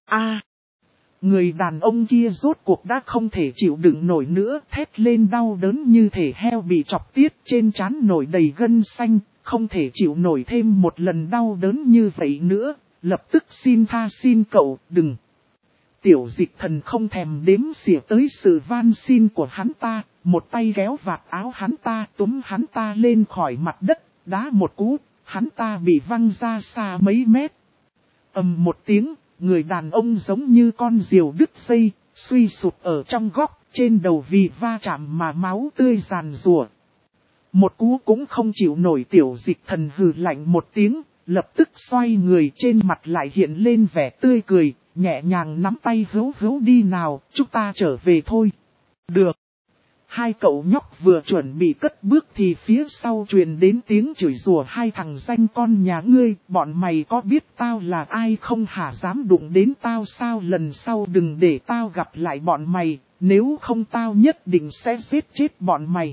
Người đàn ông kia rốt cuộc đã không thể chịu đựng nổi nữa, thét lên đau đớn như thể heo bị chọc tiết, trên trán nổi đầy gân xanh, không thể chịu nổi thêm một lần đau đớn như vậy nữa, lập tức xin tha xin cậu, đừng. Tiểu Dịch Thần không thèm đếm xỉa tới sự van xin của hắn ta, một tay kéo vạt áo hắn ta, túm hắn ta lên khỏi mặt đất, đá một cú, hắn ta bị văng ra xa mấy mét. Ầm một tiếng, người đàn ông giống như con diều đứt dây, suy sụp ở trong góc, trên đầu vì va chạm mà máu tươi ràn rùa. Một cú cũng không chịu nổi. Tiểu Dịch Thần hừ lạnh một tiếng, lập tức xoay người, trên mặt lại hiện lên vẻ tươi cười, nhẹ nhàng nắm tay Hữu Hữu, đi nào, chúng ta trở về thôi. Được. Hai cậu nhóc vừa chuẩn bị cất bước thì phía sau truyền đến tiếng chửi rủa, hai thằng danh con nhà ngươi, bọn mày có biết tao là ai không hả, dám đụng đến tao sao, lần sau đừng để tao gặp lại bọn mày, nếu không tao nhất định sẽ giết chết bọn mày.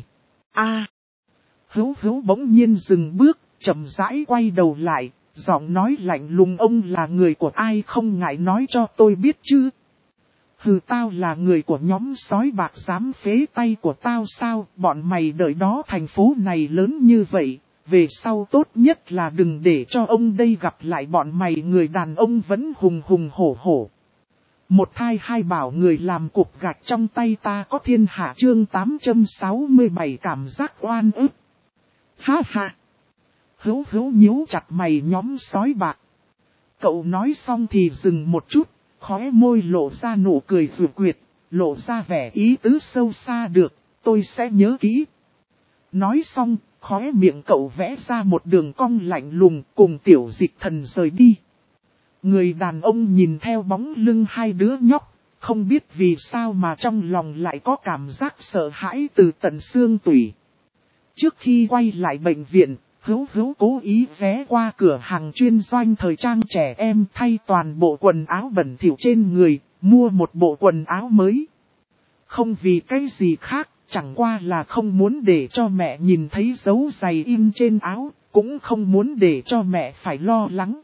Hữu Hữu bỗng nhiên dừng bước, chậm rãi quay đầu lại, giọng nói lạnh lùng, ông là người của ai không ngại nói cho tôi biết chứ. Hừ, tao là người của nhóm sói bạc, dám phế tay của tao sao, bọn mày đợi đó, thành phố này lớn như vậy, về sau tốt nhất là đừng để cho ông đây gặp lại bọn mày. Người đàn ông vẫn hùng hùng hổ hổ. Một thai hai bảo người làm cục gạch trong tay ta có thiên hạ, chương 867 cảm giác oan ức. Ha ha. Hữu Hữu nhíu chặt mày, nhóm sói bạc. Cậu nói xong thì dừng một chút, khóe môi lộ ra nụ cười rụt quyệt, lộ ra vẻ ý tứ sâu xa, được, tôi sẽ nhớ kỹ. Nói xong, khóe miệng cậu vẽ ra một đường cong lạnh lùng, cùng Tiểu Dịch Thần rời đi. Người đàn ông nhìn theo bóng lưng hai đứa nhóc, không biết vì sao mà trong lòng lại có cảm giác sợ hãi từ tận xương tủy. Trước khi quay lại bệnh viện, Hữu Hữu cố ý ghé qua cửa hàng chuyên doanh thời trang trẻ em, thay toàn bộ quần áo bẩn thỉu trên người, mua một bộ quần áo mới. Không vì cái gì khác, chẳng qua là không muốn để cho mẹ nhìn thấy dấu giày in trên áo, cũng không muốn để cho mẹ phải lo lắng.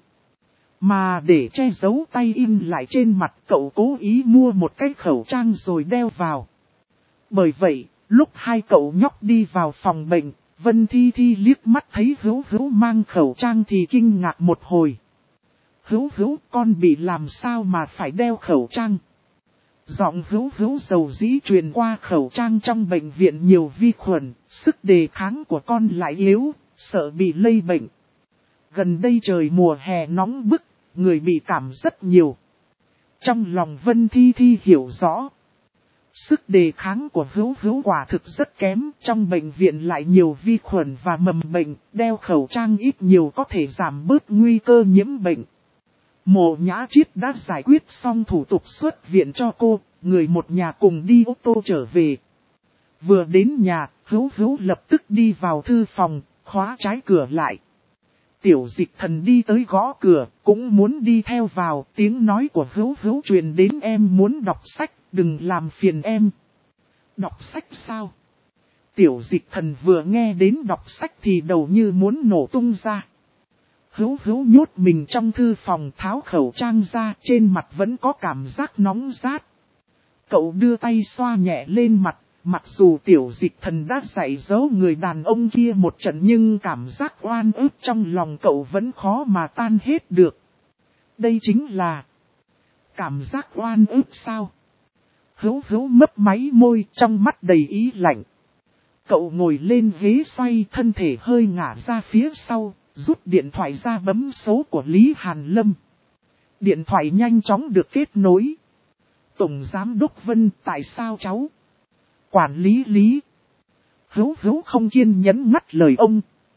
Mà để che giấu tay in lại trên mặt, cậu cố ý mua một cái khẩu trang rồi đeo vào. Bởi vậy, lúc hai cậu nhóc đi vào phòng bệnh, Vân Thi Thi liếc mắt thấy Hữu Hữu mang khẩu trang thì kinh ngạc một hồi. Hữu Hữu, con bị làm sao mà phải đeo khẩu trang? Giọng Hữu Hữu dầu dĩ truyền qua, khẩu trang trong bệnh viện nhiều vi khuẩn, sức đề kháng của con lại yếu, sợ bị lây bệnh. Gần đây trời mùa hè nóng bức, người bị cảm rất nhiều. Trong lòng Vân Thi Thi hiểu rõ. Sức đề kháng của Hữu Hữu quả thực rất kém, trong bệnh viện lại nhiều vi khuẩn và mầm bệnh, đeo khẩu trang ít nhiều có thể giảm bớt nguy cơ nhiễm bệnh. Mộ Nhã Triết đã giải quyết xong thủ tục xuất viện cho cô, người một nhà cùng đi ô tô trở về. Vừa đến nhà, Hữu Hữu lập tức đi vào thư phòng, khóa trái cửa lại. Tiểu Dịch Thần đi tới gõ cửa, cũng muốn đi theo vào, tiếng nói của Hữu Hữu truyền đến em muốn đọc sách, đừng làm phiền em. Đọc sách sao? Tiểu Dịch Thần vừa nghe đến đọc sách thì đầu như muốn nổ tung ra. Hữu Hữu nhốt mình trong thư phòng tháo khẩu trang ra, trên mặt vẫn có cảm giác nóng rát. Cậu đưa tay xoa nhẹ lên mặt, mặc dù Tiểu Dịch Thần đã dạy dỗ người đàn ông kia một trận nhưng cảm giác oan ức trong lòng cậu vẫn khó mà tan hết được. Đây chính là cảm giác oan ức sao? Hữu Hữu mấp máy môi, trong mắt đầy ý lạnh. Cậu ngồi lên ghế xoay, thân thể hơi ngả ra phía sau, rút điện thoại ra bấm số của Lý Hàn Lâm. Điện thoại nhanh chóng được kết nối. Tổng Giám đốc Vân, tại sao cháu? Quản lý Lý. Hữu Hữu không kiên nhẫn ngắt lời ông.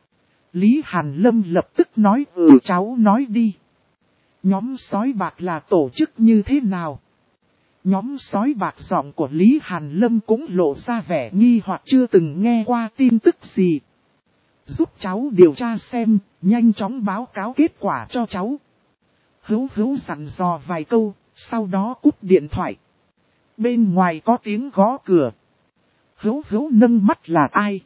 Lý Hàn Lâm lập tức nói cháu nói đi. Nhóm sói bạc là tổ chức như thế nào? Nhóm sói bạc giọng của Lý Hàn Lâm cũng lộ ra vẻ nghi hoặc chưa từng nghe qua tin tức gì. Giúp cháu điều tra xem, nhanh chóng báo cáo kết quả cho cháu. Hữu Hữu dặn dò vài câu, sau đó cúp điện thoại. Bên ngoài có tiếng gõ cửa. Hữu Hữu nâng mắt là ai?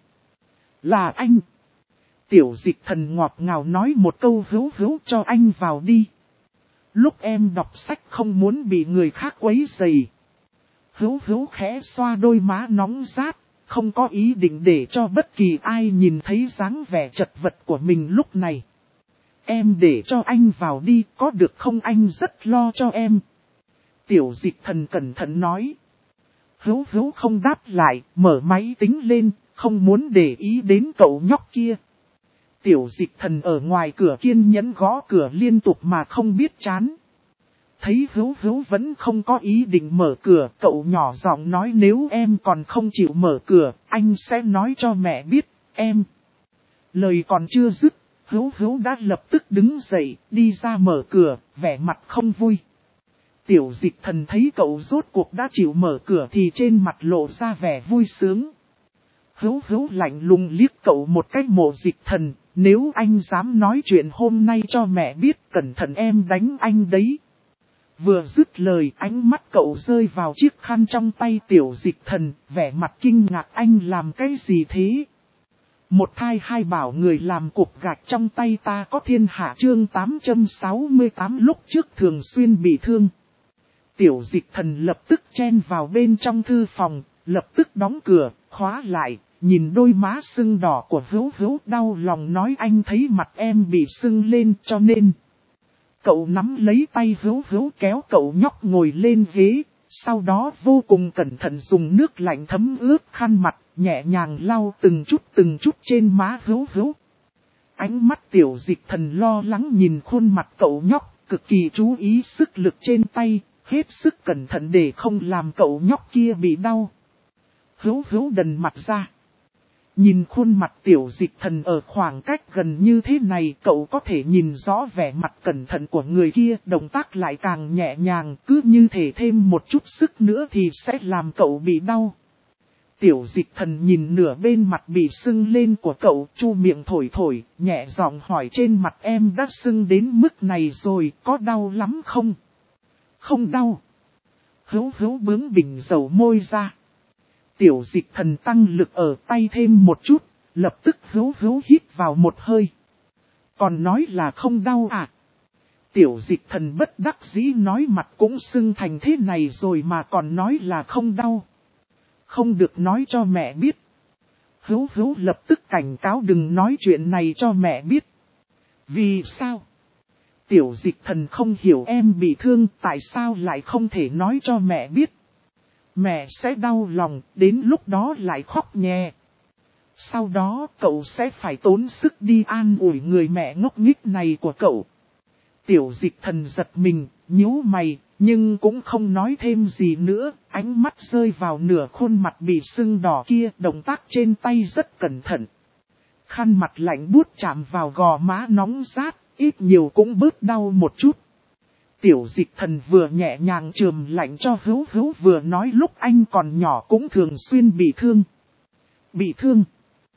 Là anh. Tiểu Dịch Thần ngọt ngào nói một câu Hữu Hữu cho anh vào đi. Lúc em đọc sách không muốn bị người khác quấy rầy. Hữu Hữu khẽ xoa đôi má nóng rát, không có ý định để cho bất kỳ ai nhìn thấy dáng vẻ chật vật của mình lúc này. Em để cho anh vào đi, có được không, anh rất lo cho em. Tiểu Dịch Thần cẩn thận nói. Hữu Hữu không đáp lại, mở máy tính lên, không muốn để ý đến cậu nhóc kia. Tiểu Dịch Thần ở ngoài cửa kiên nhẫn gõ cửa liên tục mà không biết chán. Thấy Hữu Hữu vẫn không có ý định mở cửa, cậu nhỏ giọng nói nếu em còn không chịu mở cửa, anh sẽ nói cho mẹ biết, em. Lời còn chưa dứt, Hữu Hữu đã lập tức đứng dậy, đi ra mở cửa, vẻ mặt không vui. Tiểu Dịch Thần thấy cậu rốt cuộc đã chịu mở cửa thì trên mặt lộ ra vẻ vui sướng. Hữu Hữu lạnh lùng liếc cậu một cái, Mộ Dịch Thần, nếu anh dám nói chuyện hôm nay cho mẹ biết, cẩn thận em đánh anh đấy. Vừa dứt lời, ánh mắt cậu rơi vào chiếc khăn trong tay Tiểu Dịch Thần, vẻ mặt kinh ngạc, anh làm cái gì thế? Một thai hai bảo người làm cục gạch trong tay ta có thiên hạ, chương 868 lúc trước thường xuyên bị thương. Tiểu Dịch Thần lập tức chen vào bên trong thư phòng, lập tức đóng cửa, khóa lại, nhìn đôi má sưng đỏ của Hữu Hữu đau lòng nói anh thấy mặt em bị sưng lên cho nên. Cậu nắm lấy tay Hữu Hữu kéo cậu nhóc ngồi lên ghế, sau đó vô cùng cẩn thận dùng nước lạnh thấm ướt khăn mặt, nhẹ nhàng lau từng chút trên má Hữu Hữu. Ánh mắt Tiểu Dịch Thần lo lắng nhìn khuôn mặt cậu nhóc, cực kỳ chú ý sức lực trên tay, hết sức cẩn thận để không làm cậu nhóc kia bị đau. Hữu Hữu đần mặt ra. Nhìn khuôn mặt Tiểu Dịch Thần ở khoảng cách gần như thế này, cậu có thể nhìn rõ vẻ mặt cẩn thận của người kia, động tác lại càng nhẹ nhàng, cứ như thể thêm một chút sức nữa thì sẽ làm cậu bị đau. Tiểu Dịch Thần nhìn nửa bên mặt bị sưng lên của cậu, chu miệng thổi thổi, nhẹ giọng hỏi trên mặt em đã sưng đến mức này rồi, có đau lắm không? Không đau. Hữu Hữu bướng bỉnh dầu môi ra. Tiểu Dịch Thần tăng lực ở tay thêm một chút, lập tức Hữu Hữu hít vào một hơi. Còn nói là không đau à? Tiểu Dịch Thần bất đắc dĩ nói mặt cũng sưng thành thế này rồi mà còn nói là không đau. Không được nói cho mẹ biết. Hữu Hữu lập tức cảnh cáo đừng nói chuyện này cho mẹ biết. Vì sao? Tiểu Dịch Thần không hiểu em bị thương, tại sao lại không thể nói cho mẹ biết. Mẹ sẽ đau lòng, đến lúc đó lại khóc nhè. Sau đó cậu sẽ phải tốn sức đi an ủi người mẹ ngốc nghếch này của cậu. Tiểu Dịch Thần giật mình, nhíu mày, nhưng cũng không nói thêm gì nữa, ánh mắt rơi vào nửa khuôn mặt bị sưng đỏ kia, động tác trên tay rất cẩn thận. Khăn mặt lạnh buốt chạm vào gò má nóng rát, ít nhiều cũng bớt đau một chút. Tiểu Dịch Thần vừa nhẹ nhàng chườm lạnh cho Hữu Hữu vừa nói lúc anh còn nhỏ cũng thường xuyên bị thương. Bị thương?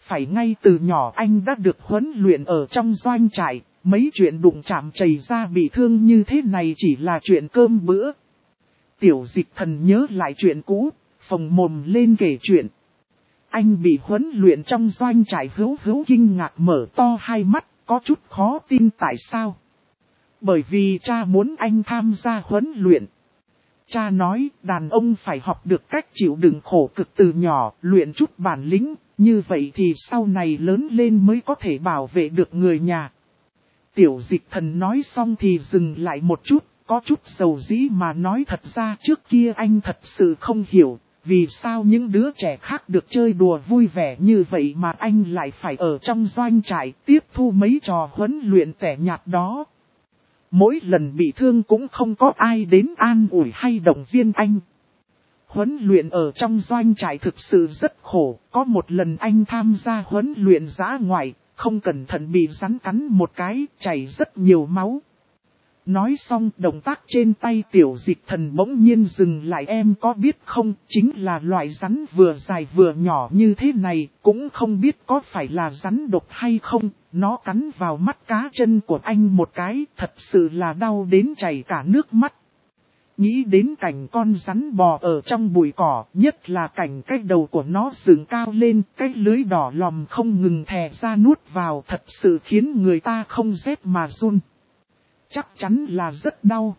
phải ngay từ nhỏ anh đã được huấn luyện ở trong doanh trại, mấy chuyện đụng chạm chảy ra bị thương như thế này chỉ là chuyện cơm bữa. Tiểu Dịch Thần nhớ lại chuyện cũ, phồng mồm lên kể chuyện. Anh bị huấn luyện trong doanh trại. Hữu kinh ngạc mở to hai mắt, có chút khó tin tại sao. Bởi vì cha muốn anh tham gia huấn luyện. Cha nói đàn ông phải học được cách chịu đựng khổ cực từ nhỏ, luyện chút bản lĩnh, như vậy thì sau này lớn lên mới có thể bảo vệ được người nhà. Tiểu Dịch Thần nói xong thì dừng lại một chút, có chút dầu dĩ mà nói thật ra trước kia anh thật sự không hiểu, vì sao những đứa trẻ khác được chơi đùa vui vẻ như vậy mà anh lại phải ở trong doanh trại tiếp thu mấy trò huấn luyện tẻ nhạt đó. Mỗi lần bị thương cũng không có ai đến an ủi hay động viên anh. Huấn luyện ở trong doanh trại thực sự rất khổ, có một lần anh tham gia huấn luyện dã ngoại, không cẩn thận bị rắn cắn một cái, chảy rất nhiều máu. Nói xong động tác trên tay Tiểu Dịch Thần bỗng nhiên dừng lại. Em có biết không, chính là loại rắn vừa dài vừa nhỏ như thế này, cũng không biết có phải là rắn độc hay không, nó cắn vào mắt cá chân của anh một cái, thật sự là đau đến chảy cả nước mắt. Nghĩ đến cảnh con rắn bò ở trong bụi cỏ, nhất là cảnh cái đầu của nó dựng cao lên, cái lưới đỏ lòm không ngừng thè ra nuốt vào, thật sự khiến người ta không rét mà run. Chắc chắn là rất đau.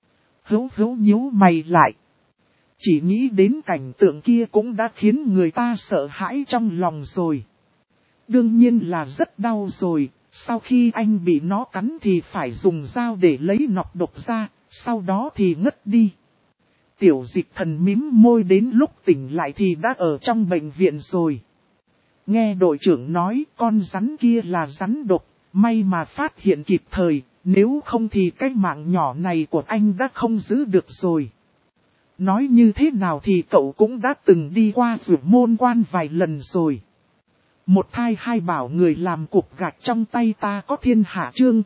Hữu nhíu mày lại. Chỉ nghĩ đến cảnh tượng kia cũng đã khiến người ta sợ hãi trong lòng rồi. Đương nhiên là rất đau rồi, sau khi anh bị nó cắn thì phải dùng dao để lấy nọc độc ra, sau đó thì ngất đi. Tiểu Dịch Thần mím môi, đến lúc tỉnh lại thì đã ở trong bệnh viện rồi. Nghe đội trưởng nói con rắn kia là rắn độc, may mà phát hiện kịp thời. Nếu không thì cái mạng nhỏ này của anh đã không giữ được rồi. Nói như thế nào thì cậu cũng đã từng đi qua Dược Môn Quan vài lần rồi. Một thai hai bảo người làm cục gạch trong tay ta có thiên hạ. Chương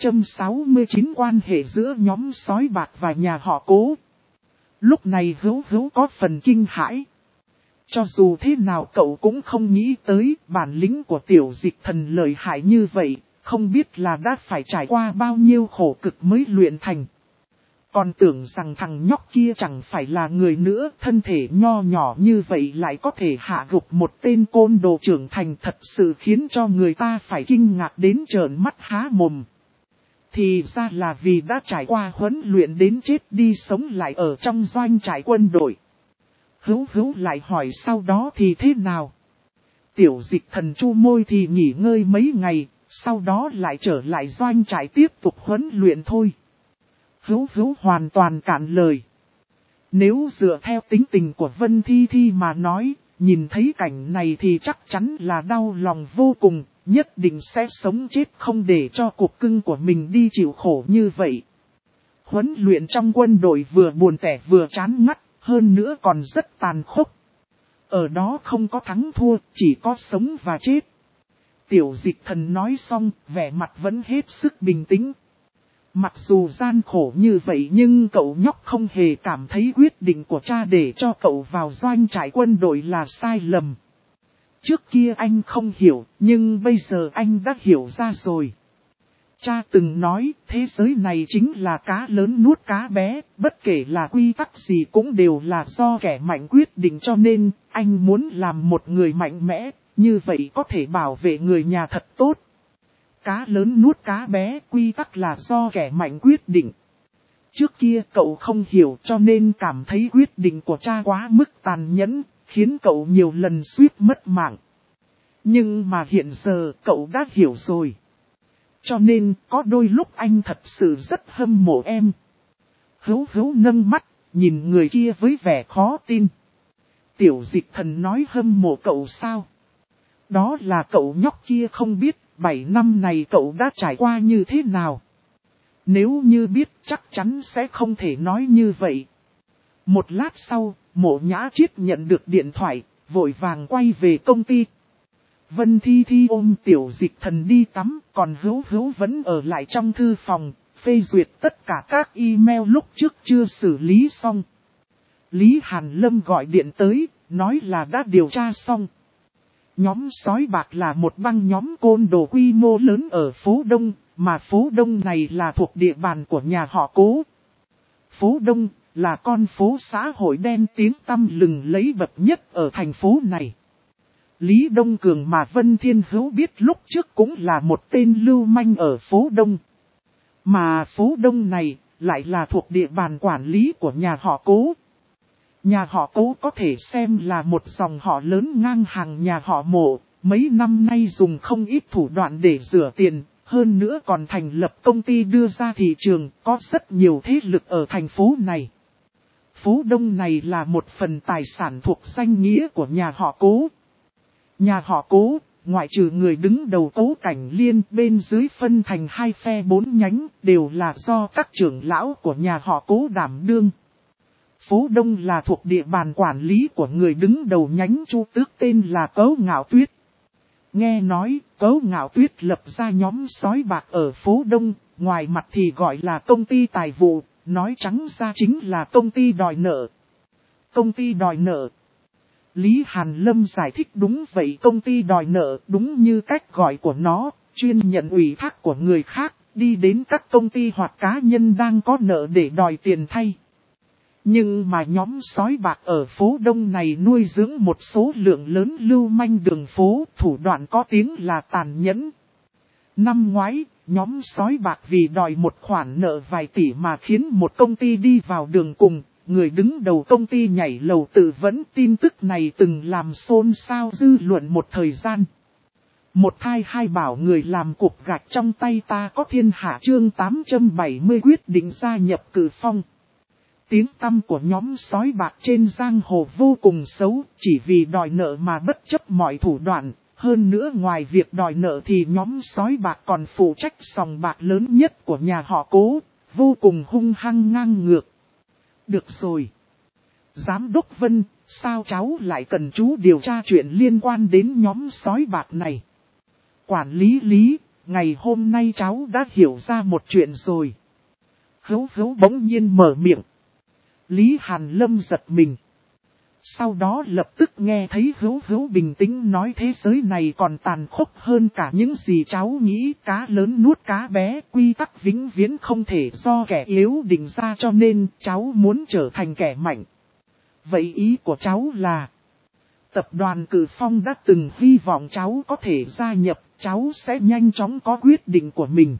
869 quan hệ giữa nhóm sói bạc và nhà họ Cố. Lúc này Hữu có phần kinh hãi. Cho dù thế nào cậu cũng không nghĩ tới bản lĩnh của Tiểu Dịch Thần lợi hại như vậy. Không biết là đã phải trải qua bao nhiêu khổ cực mới luyện thành. Còn tưởng rằng thằng nhóc kia chẳng phải là người nữa, thân thể nho nhỏ như vậy lại có thể hạ gục một tên côn đồ trưởng thành, thật sự khiến cho người ta phải kinh ngạc đến trợn mắt há mồm. Thì ra là vì đã trải qua huấn luyện đến chết đi sống lại ở trong doanh trại quân đội. Hữu lại hỏi sau đó thì thế nào? Tiểu Dịch Thần chu môi thì nghỉ ngơi mấy ngày. Sau đó lại trở lại doanh trại tiếp tục huấn luyện thôi. Hữu hoàn toàn cạn lời. Nếu dựa theo tính tình của Vân Thi mà nói, nhìn thấy cảnh này thì chắc chắn là đau lòng vô cùng, nhất định sẽ sống chết không để cho cục cưng của mình đi chịu khổ như vậy. Huấn luyện trong quân đội vừa buồn tẻ vừa chán ngắt, hơn nữa còn rất tàn khốc. Ở đó không có thắng thua, chỉ có sống và chết. Tiểu Dịch Thần nói xong, vẻ mặt vẫn hết sức bình tĩnh. Mặc dù gian khổ như vậy nhưng cậu nhóc không hề cảm thấy quyết định của cha để cho cậu vào doanh trại quân đội là sai lầm. Trước kia anh không hiểu, nhưng bây giờ anh đã hiểu ra rồi. Cha từng nói, thế giới này chính là cá lớn nuốt cá bé, bất kể là quy tắc gì cũng đều là do kẻ mạnh quyết định, cho nên, anh muốn làm một người mạnh mẽ. Như vậy có thể bảo vệ người nhà thật tốt. Cá lớn nuốt cá bé, quy tắc là do kẻ mạnh quyết định. Trước kia cậu không hiểu cho nên cảm thấy quyết định của cha quá mức tàn nhẫn, khiến cậu nhiều lần suýt mất mạng. Nhưng mà hiện giờ cậu đã hiểu rồi. Cho nên có đôi lúc anh thật sự rất hâm mộ em. Hữu nâng mắt, nhìn người kia với vẻ khó tin. Tiểu Dịch Thần nói hâm mộ cậu sao? Đó là cậu nhóc kia không biết, 7 năm này cậu đã trải qua như thế nào. Nếu như biết chắc chắn sẽ không thể nói như vậy. Một lát sau, Mộ Nhã Chiết nhận được điện thoại, vội vàng quay về công ty. Vân Thi ôm Tiểu Dịch Thần đi tắm, còn Hữu vẫn ở lại trong thư phòng, phê duyệt tất cả các email lúc trước chưa xử lý xong. Lý Hàn Lâm gọi điện tới, nói là đã điều tra xong. Nhóm sói bạc là một băng nhóm côn đồ quy mô lớn ở phố Đông, mà phố Đông này là thuộc địa bàn của nhà họ Cố. Phố Đông là con phố xã hội đen tiếng tăm lừng lấy bậc nhất ở thành phố này. Lý Đông Cường mà Vân Thiên Hữu biết lúc trước cũng là một tên lưu manh ở phố Đông. Mà phố Đông này lại là thuộc địa bàn quản lý của nhà họ Cố. Nhà họ Cố có thể xem là một dòng họ lớn ngang hàng nhà họ Mộ, mấy năm nay dùng không ít thủ đoạn để rửa tiền, hơn nữa còn thành lập công ty đưa ra thị trường, có rất nhiều thế lực ở thành phố này. Phố Đông này là một phần tài sản thuộc danh nghĩa của nhà họ Cố. Nhà họ Cố, ngoại trừ người đứng đầu Cố Cảnh Liên, bên dưới phân thành 2 phe 4 nhánh, đều là do các trưởng lão của nhà họ Cố đảm đương. Phố Đông là thuộc địa bàn quản lý của người đứng đầu nhánh Chu Tước tên là Cấu Ngạo Tuyết. Nghe nói, Cấu Ngạo Tuyết lập ra nhóm sói bạc ở phố Đông, ngoài mặt thì gọi là công ty tài vụ, nói trắng ra chính là công ty đòi nợ. Công ty đòi nợ. Lý Hàn Lâm giải thích đúng vậy, công ty đòi nợ đúng như cách gọi của nó, chuyên nhận ủy thác của người khác, đi đến các công ty hoặc cá nhân đang có nợ để đòi tiền thay. Nhưng mà nhóm sói bạc ở phố Đông này nuôi dưỡng một số lượng lớn lưu manh đường phố, thủ đoạn có tiếng là tàn nhẫn. Năm ngoái, nhóm sói bạc vì đòi một khoản nợ vài tỷ mà khiến một công ty đi vào đường cùng, người đứng đầu công ty nhảy lầu tự vẫn. Tin tức này từng làm xôn xao dư luận một thời gian. Một thai hai bảo người làm cục gạch trong tay ta có thiên hạ chương 870 quyết định gia nhập Cử Phong. Tiếng tăm của nhóm sói bạc trên giang hồ vô cùng xấu, chỉ vì đòi nợ mà bất chấp mọi thủ đoạn. Hơn nữa ngoài việc đòi nợ thì nhóm sói bạc còn phụ trách sòng bạc lớn nhất của nhà họ Cố, vô cùng hung hăng ngang ngược. Được rồi. Giám đốc Vân, sao cháu lại cần chú điều tra chuyện liên quan đến nhóm sói bạc này? Quản lý Lý, ngày hôm nay cháu đã hiểu ra một chuyện rồi. Hữu bỗng nhiên mở miệng. Lý Hàn Lâm giật mình. Sau đó lập tức nghe thấy Hữu bình tĩnh nói thế giới này còn tàn khốc hơn cả những gì cháu nghĩ, cá lớn nuốt cá bé, quy tắc vĩnh viễn không thể do kẻ yếu định ra cho nên cháu muốn trở thành kẻ mạnh. Vậy ý của cháu là, tập đoàn Cử Phong đã từng hy vọng cháu có thể gia nhập, cháu sẽ nhanh chóng có quyết định của mình.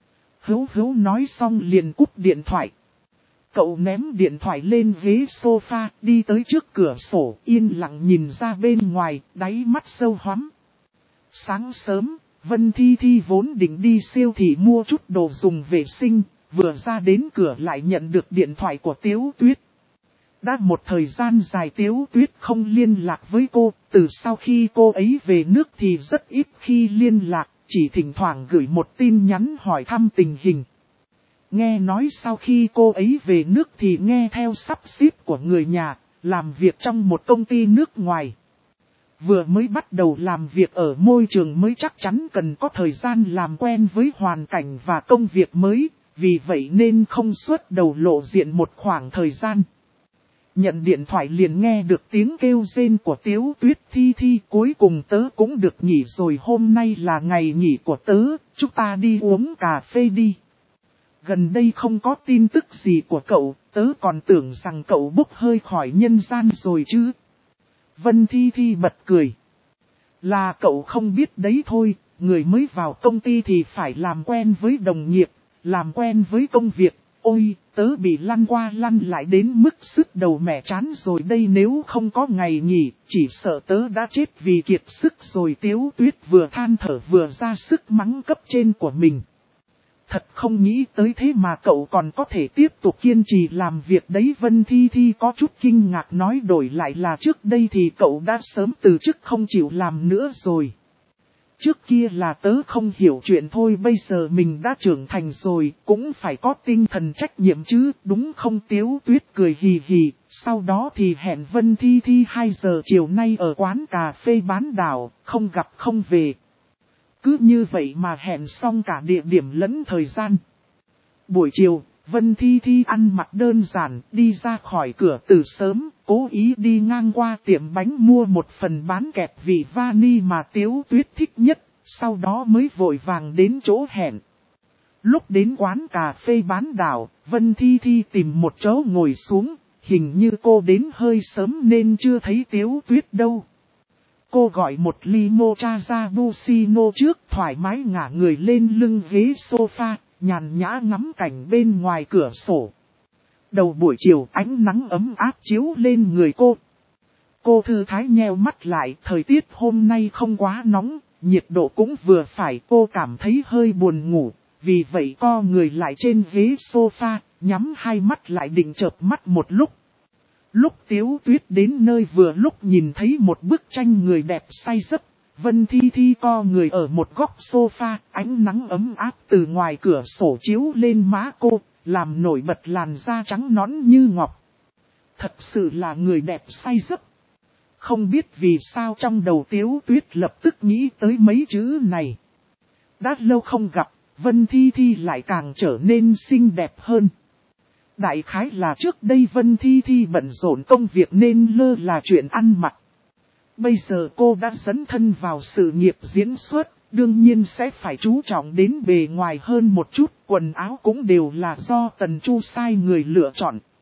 Hữu nói xong liền cúp điện thoại. Cậu ném điện thoại lên ghế sofa, đi tới trước cửa sổ, yên lặng nhìn ra bên ngoài, đáy mắt sâu hoắm. Sáng sớm, Vân Thi vốn định đi siêu thị mua chút đồ dùng vệ sinh, vừa ra đến cửa lại nhận được điện thoại của Tiếu Tuyết. Đã một thời gian dài Tiếu Tuyết không liên lạc với cô, từ sau khi cô ấy về nước thì rất ít khi liên lạc, chỉ thỉnh thoảng gửi một tin nhắn hỏi thăm tình hình. Nghe nói sau khi cô ấy về nước thì nghe theo sắp xếp của người nhà, làm việc trong một công ty nước ngoài. Vừa mới bắt đầu làm việc ở môi trường mới chắc chắn cần có thời gian làm quen với hoàn cảnh và công việc mới, vì vậy nên không xuất đầu lộ diện một khoảng thời gian. Nhận điện thoại liền nghe được tiếng kêu rên của Tiếu Tuyết. Thi cuối cùng tớ cũng được nghỉ rồi, hôm nay là ngày nghỉ của tớ, chúng ta đi uống cà phê đi. Gần đây không có tin tức gì của cậu, tớ còn tưởng rằng cậu bốc hơi khỏi nhân gian rồi chứ. Vân Thi bật cười. Là cậu không biết đấy thôi, người mới vào công ty thì phải làm quen với đồng nghiệp, làm quen với công việc. Ôi, tớ bị lăn qua lăn lại đến mức sứt đầu mẻ chán rồi đây, nếu không có ngày nghỉ, chỉ sợ tớ đã chết vì kiệt sức rồi. Tiếu Tuyết vừa than thở vừa ra sức mắng cấp trên của mình. Thật không nghĩ tới thế mà cậu còn có thể tiếp tục kiên trì làm việc đấy. Vân Thi có chút kinh ngạc nói, đổi lại là trước đây thì cậu đã sớm từ chức không chịu làm nữa rồi. Trước kia là tớ không hiểu chuyện thôi, bây giờ mình đã trưởng thành rồi, cũng phải có tinh thần trách nhiệm chứ, đúng không? Tiếu Tuyết cười hì hì, sau đó thì hẹn Vân Thi 2 giờ chiều nay ở quán cà phê bán đảo, không gặp không về. Cứ như vậy mà hẹn xong cả địa điểm lẫn thời gian. Buổi chiều, Vân Thi Thi ăn mặc đơn giản, đi ra khỏi cửa từ sớm, cố ý đi ngang qua tiệm bánh mua một phần bán kẹp vị vani mà Tiếu Tuyết thích nhất, sau đó mới vội vàng đến chỗ hẹn. Lúc đến quán cà phê bán đảo, Vân Thi Thi tìm một chỗ ngồi xuống, hình như cô đến hơi sớm nên chưa thấy Tiếu Tuyết đâu. Cô gọi một ly mocha cappuccino trước, thoải mái ngả người lên lưng ghế sofa, nhàn nhã ngắm cảnh bên ngoài cửa sổ. Đầu buổi chiều ánh nắng ấm áp chiếu lên người cô. Cô thư thái nheo mắt lại, thời tiết hôm nay không quá nóng, nhiệt độ cũng vừa phải, cô cảm thấy hơi buồn ngủ, vì vậy co người lại trên ghế sofa, nhắm hai mắt lại định chợp mắt một lúc. Lúc Tiếu Tuyết đến nơi vừa lúc nhìn thấy một bức tranh người đẹp say giấc, Vân Thi Thi co người ở một góc sofa, ánh nắng ấm áp từ ngoài cửa sổ chiếu lên má cô, làm nổi bật làn da trắng nõn như ngọc. Thật sự là người đẹp say giấc. Không biết vì sao trong đầu Tiếu Tuyết lập tức nghĩ tới mấy chữ này. Đã lâu không gặp, Vân Thi Thi lại càng trở nên xinh đẹp hơn. Đại khái là trước đây Vân Thi Thi bận rộn công việc nên lơ là chuyện ăn mặc. Bây giờ cô đã dấn thân vào sự nghiệp diễn xuất, đương nhiên sẽ phải chú trọng đến bề ngoài hơn một chút, quần áo cũng đều là do Tần Chu sai người lựa chọn.